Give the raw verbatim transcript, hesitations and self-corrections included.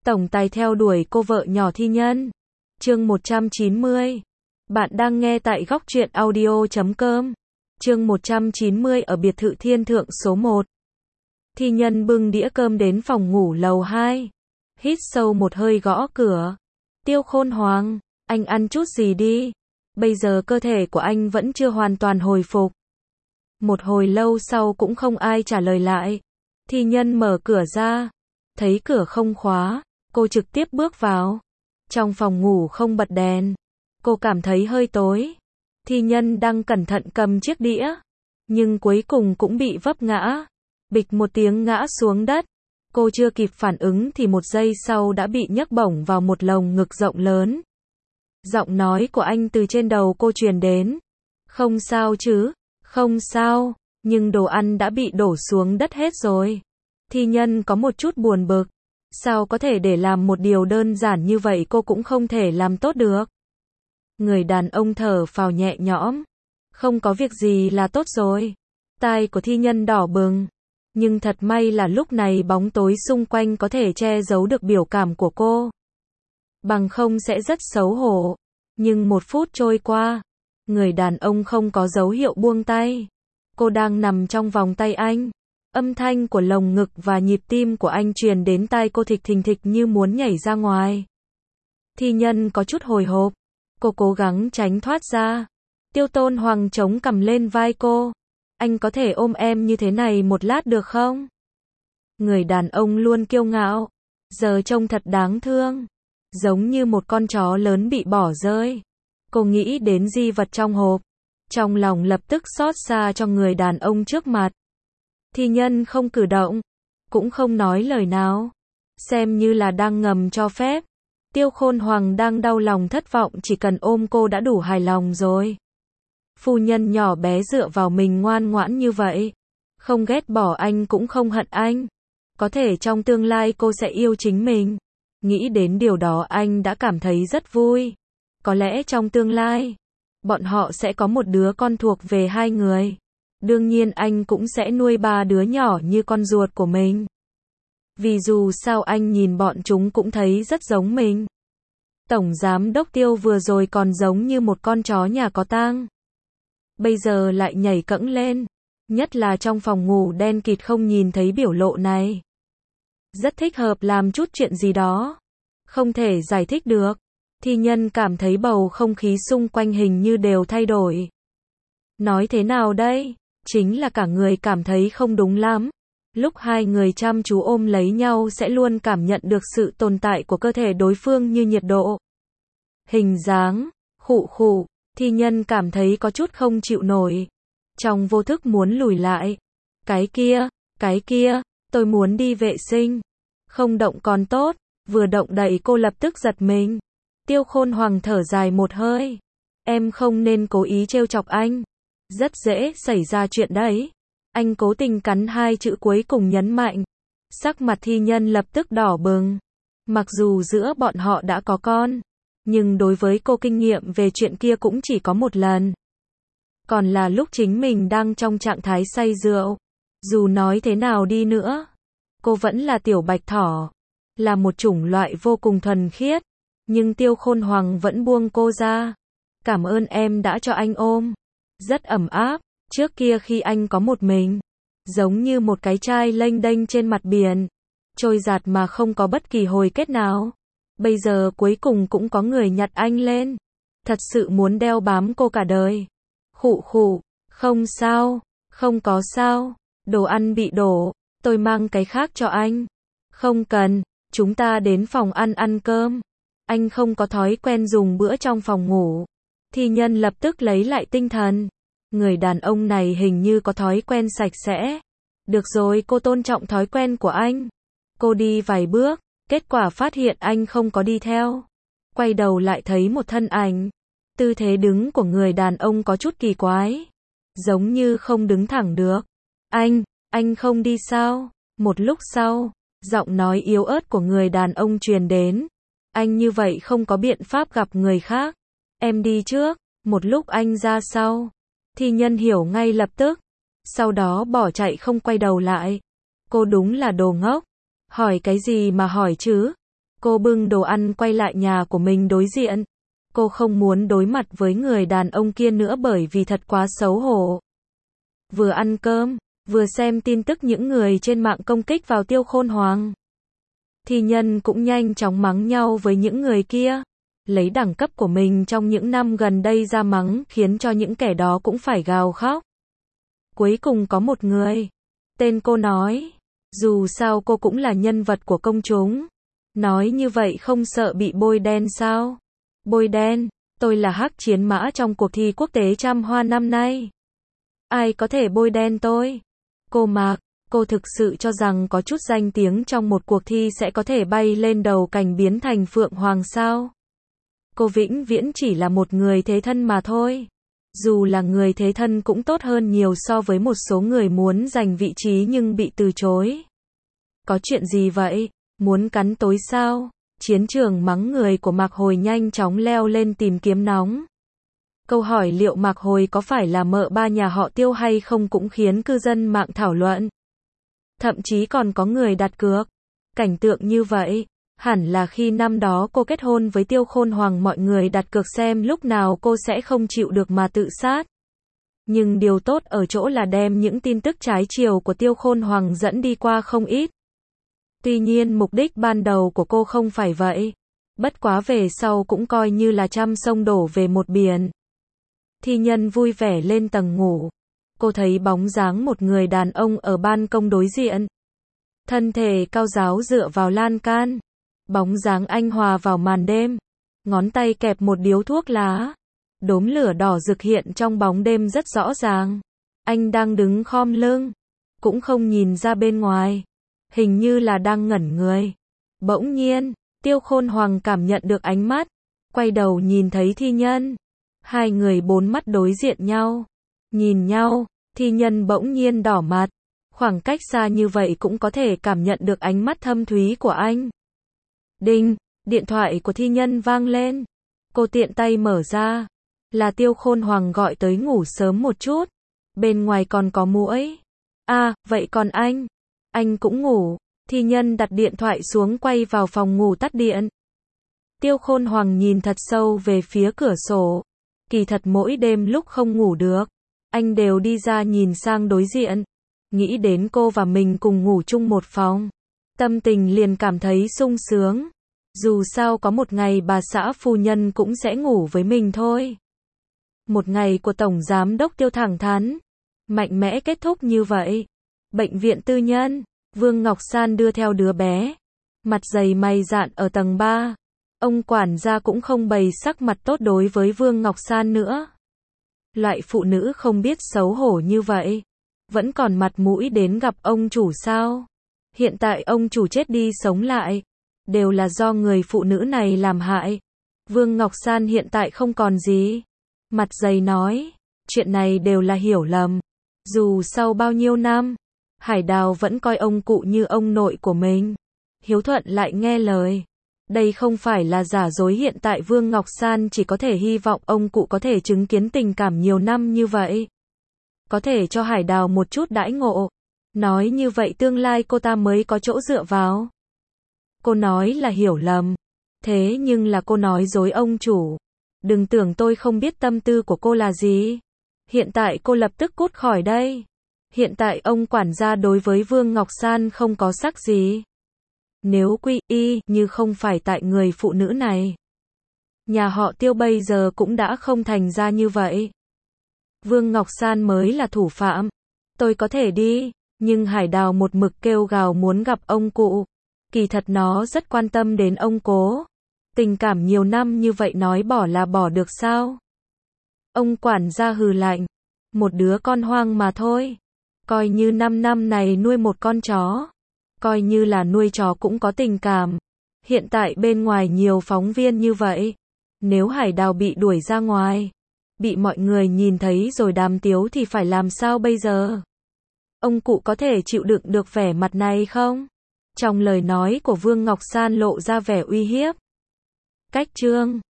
Tổng tài theo đuổi cô vợ nhỏ Thi Nhân. Chương một trăm chín mươi. Bạn đang nghe tại góc truyện audio chấm com. Chương một trăm chín mươi ở biệt thự Thiên Thượng số một. Thi Nhân bưng đĩa cơm đến phòng ngủ lầu hai. Hít sâu một hơi gõ cửa. Tiêu Khôn Hoàng, anh ăn chút gì đi. Bây giờ cơ thể của anh vẫn chưa hoàn toàn hồi phục. Một hồi lâu sau cũng không ai trả lời lại. Thi Nhân mở cửa ra. Thấy cửa không khóa, cô trực tiếp bước vào. Trong phòng ngủ không bật đèn. Cô cảm thấy hơi tối. Thi Nhân đang cẩn thận cầm chiếc đĩa. Nhưng cuối cùng cũng bị vấp ngã. Bịch một tiếng ngã xuống đất. Cô chưa kịp phản ứng thì một giây sau đã bị nhấc bổng vào một lồng ngực rộng lớn. Giọng nói của anh từ trên đầu cô truyền đến. Không sao chứ, không sao, nhưng đồ ăn đã bị đổ xuống đất hết rồi. Thi Nhân có một chút buồn bực. Sao có thể để làm một điều đơn giản như vậy cô cũng không thể làm tốt được. Người đàn ông thở phào nhẹ nhõm. Không có việc gì là tốt rồi. Tai của Thi Nhân đỏ bừng. Nhưng thật may là lúc này bóng tối xung quanh có thể che giấu được biểu cảm của cô. Bằng không sẽ rất xấu hổ. Nhưng một phút trôi qua. Người đàn ông không có dấu hiệu buông tay. Cô đang nằm trong vòng tay anh. Âm thanh của lồng ngực và nhịp tim của anh truyền đến tai cô thịch thình thịch như muốn nhảy ra ngoài. Thi Nhân có chút hồi hộp. Cô cố gắng tránh thoát ra. Tiêu Tôn Hoàng chống cằm lên vai cô. Anh có thể ôm em như thế này một lát được không? Người đàn ông luôn kiêu ngạo. Giờ trông thật đáng thương. Giống như một con chó lớn bị bỏ rơi. Cô nghĩ đến di vật trong hộp. Trong lòng lập tức xót xa cho người đàn ông trước mặt. Thi Nhân không cử động. Cũng không nói lời nào. Xem như là đang ngầm cho phép. Tiêu Khôn Hoàng đang đau lòng thất vọng chỉ cần ôm cô đã đủ hài lòng rồi. Phu nhân nhỏ bé dựa vào mình ngoan ngoãn như vậy. Không ghét bỏ anh cũng không hận anh. Có thể trong tương lai cô sẽ yêu chính mình. Nghĩ đến điều đó anh đã cảm thấy rất vui. Có lẽ trong tương lai, bọn họ sẽ có một đứa con thuộc về hai người. Đương nhiên anh cũng sẽ nuôi ba đứa nhỏ như con ruột của mình. Vì dù sao anh nhìn bọn chúng cũng thấy rất giống mình. Tổng giám đốc Tiêu vừa rồi còn giống như một con chó nhà có tang. Bây giờ lại nhảy cẫng lên. Nhất là trong phòng ngủ đen kịt không nhìn thấy biểu lộ này. Rất thích hợp làm chút chuyện gì đó. Không thể giải thích được. Thi Nhân cảm thấy bầu không khí xung quanh hình như đều thay đổi. Nói thế nào đây? Chính là cả người cảm thấy không đúng lắm. Lúc hai người chăm chú ôm lấy nhau sẽ luôn cảm nhận được sự tồn tại của cơ thể đối phương như nhiệt độ. Hình dáng, khụ khụ, Thi Nhân cảm thấy có chút không chịu nổi. Trong vô thức muốn lùi lại. Cái kia, cái kia, tôi muốn đi vệ sinh. Không động còn tốt, vừa động đậy cô lập tức giật mình. Tiêu Khôn Hoàng thở dài một hơi. Em không nên cố ý trêu chọc anh. Rất dễ xảy ra chuyện đấy. Anh cố tình cắn hai chữ cuối cùng nhấn mạnh. Sắc mặt Thi Nhân lập tức đỏ bừng. Mặc dù giữa bọn họ đã có con. Nhưng đối với cô kinh nghiệm về chuyện kia cũng chỉ có một lần. Còn là lúc chính mình đang trong trạng thái say rượu. Dù nói thế nào đi nữa. Cô vẫn là tiểu bạch thỏ. Là một chủng loại vô cùng thuần khiết. Nhưng Tiêu Khôn Hoàng vẫn buông cô ra. Cảm ơn em đã cho anh ôm. Rất ấm áp. Trước kia khi anh có một mình. Giống như một cái chai lênh đênh trên mặt biển. Trôi giạt mà không có bất kỳ hồi kết nào. Bây giờ cuối cùng cũng có người nhặt anh lên. Thật sự muốn đeo bám cô cả đời. Khụ khụ. Không sao. Không có sao. Đồ ăn bị đổ. Tôi mang cái khác cho anh. Không cần. Chúng ta đến phòng ăn ăn cơm. Anh không có thói quen dùng bữa trong phòng ngủ. Thi Nhân lập tức lấy lại tinh thần. Người đàn ông này hình như có thói quen sạch sẽ. Được rồi, cô tôn trọng thói quen của anh. Cô đi vài bước, kết quả phát hiện anh không có đi theo. Quay đầu lại thấy một thân ảnh. Tư thế đứng của người đàn ông có chút kỳ quái. Giống như không đứng thẳng được. Anh, anh không đi sao? Một lúc sau, giọng nói yếu ớt của người đàn ông truyền đến. Anh như vậy không có biện pháp gặp người khác. Em đi trước, một lúc anh ra sau. Thi Nhân hiểu ngay lập tức. Sau đó bỏ chạy không quay đầu lại. Cô đúng là đồ ngốc. Hỏi cái gì mà hỏi chứ? Cô bưng đồ ăn quay lại nhà của mình đối diện. Cô không muốn đối mặt với người đàn ông kia nữa bởi vì thật quá xấu hổ. Vừa ăn cơm, vừa xem tin tức những người trên mạng công kích vào Tiêu Khôn Hoàng. Thi Nhân cũng nhanh chóng mắng nhau với những người kia. Lấy đẳng cấp của mình trong những năm gần đây ra mắng khiến cho những kẻ đó cũng phải gào khóc. Cuối cùng có một người. Tên cô nói. Dù sao cô cũng là nhân vật của công chúng. Nói như vậy không sợ bị bôi đen sao? Bôi đen, tôi là hắc chiến mã trong cuộc thi quốc tế trăm hoa năm nay. Ai có thể bôi đen tôi? Cô Mạc, cô thực sự cho rằng có chút danh tiếng trong một cuộc thi sẽ có thể bay lên đầu cành biến thành phượng hoàng sao? Cô vĩnh viễn chỉ là một người thế thân mà thôi. Dù là người thế thân cũng tốt hơn nhiều so với một số người muốn giành vị trí nhưng bị từ chối. Có chuyện gì vậy? Muốn cắn tối sao? Chiến trường mắng người của Mạc Hồi nhanh chóng leo lên tìm kiếm nóng. Câu hỏi liệu Mạc Hồi có phải là mợ ba nhà họ Tiêu hay không cũng khiến cư dân mạng thảo luận. Thậm chí còn có người đặt cược. Cảnh tượng như vậy, hẳn là khi năm đó cô kết hôn với Tiêu Khôn Hoàng mọi người đặt cược xem lúc nào cô sẽ không chịu được mà tự sát. Nhưng điều tốt ở chỗ là đem những tin tức trái chiều của Tiêu Khôn Hoàng dẫn đi qua không ít. Tuy nhiên mục đích ban đầu của cô không phải vậy. Bất quá về sau cũng coi như là trăm sông đổ về một biển. Thi Nhân vui vẻ lên tầng ngủ. Cô thấy bóng dáng một người đàn ông ở ban công đối diện. Thân thể cao ráo dựa vào lan can. Bóng dáng anh hòa vào màn đêm. Ngón tay kẹp một điếu thuốc lá. Đốm lửa đỏ rực hiện trong bóng đêm rất rõ ràng. Anh đang đứng khom lưng. Cũng không nhìn ra bên ngoài. Hình như là đang ngẩn người. Bỗng nhiên, Tiêu Khôn Hoàng cảm nhận được ánh mắt. Quay đầu nhìn thấy Thi Nhân. Hai người bốn mắt đối diện nhau. Nhìn nhau, Thi Nhân bỗng nhiên đỏ mặt. Khoảng cách xa như vậy cũng có thể cảm nhận được ánh mắt thâm thúy của anh. Đinh, điện thoại của Thi Nhân vang lên. Cô tiện tay mở ra. Là Tiêu Khôn Hoàng gọi tới ngủ sớm một chút. Bên ngoài còn có muỗi. À, vậy còn anh? Anh cũng ngủ. Thi Nhân đặt điện thoại xuống quay vào phòng ngủ tắt điện. Tiêu Khôn Hoàng nhìn thật sâu về phía cửa sổ. Kỳ thật mỗi đêm lúc không ngủ được, anh đều đi ra nhìn sang đối diện. Nghĩ đến cô và mình cùng ngủ chung một phòng. Tâm tình liền cảm thấy sung sướng. Dù sao có một ngày bà xã phu nhân cũng sẽ ngủ với mình thôi. Một ngày của Tổng Giám đốc Tiêu thẳng thắn. Mạnh mẽ kết thúc như vậy. Bệnh viện tư nhân, Vương Ngọc San đưa theo đứa bé. Mặt dày mày dạn ở tầng ba. Ông quản gia cũng không bày sắc mặt tốt đối với Vương Ngọc San nữa. Loại phụ nữ không biết xấu hổ như vậy. Vẫn còn mặt mũi đến gặp ông chủ sao? Hiện tại ông chủ chết đi sống lại. Đều là do người phụ nữ này làm hại. Vương Ngọc San hiện tại không còn gì. Mặt dày nói. Chuyện này đều là hiểu lầm. Dù sau bao nhiêu năm, Hải Đào vẫn coi ông cụ như ông nội của mình. Hiếu thuận lại nghe lời. Đây không phải là giả dối, hiện tại Vương Ngọc San chỉ có thể hy vọng ông cụ có thể chứng kiến tình cảm nhiều năm như vậy. Có thể cho Hải Đào một chút đãi ngộ. Nói như vậy tương lai cô ta mới có chỗ dựa vào. Cô nói là hiểu lầm. Thế nhưng là cô nói dối ông chủ. Đừng tưởng tôi không biết tâm tư của cô là gì. Hiện tại cô lập tức cút khỏi đây. Hiện tại ông quản gia đối với Vương Ngọc San không có sắc gì. Nếu quy y như không phải tại người phụ nữ này, nhà họ Tiêu bây giờ cũng đã không thành ra như vậy. Vương Ngọc San mới là thủ phạm. Tôi có thể đi, nhưng Hải Đào một mực kêu gào muốn gặp ông cụ. Kỳ thật nó rất quan tâm đến ông cố. Tình cảm nhiều năm như vậy nói bỏ là bỏ được sao? Ông quản gia hừ lạnh. Một đứa con hoang mà thôi. Coi như năm năm này nuôi một con chó. Coi như là nuôi chó cũng có tình cảm. Hiện tại bên ngoài nhiều phóng viên như vậy. Nếu Hải Đào bị đuổi ra ngoài, bị mọi người nhìn thấy rồi đàm tiếu thì phải làm sao bây giờ? Ông cụ có thể chịu đựng được vẻ mặt này không? Trong lời nói của Vương Ngọc San lộ ra vẻ uy hiếp. Cách chương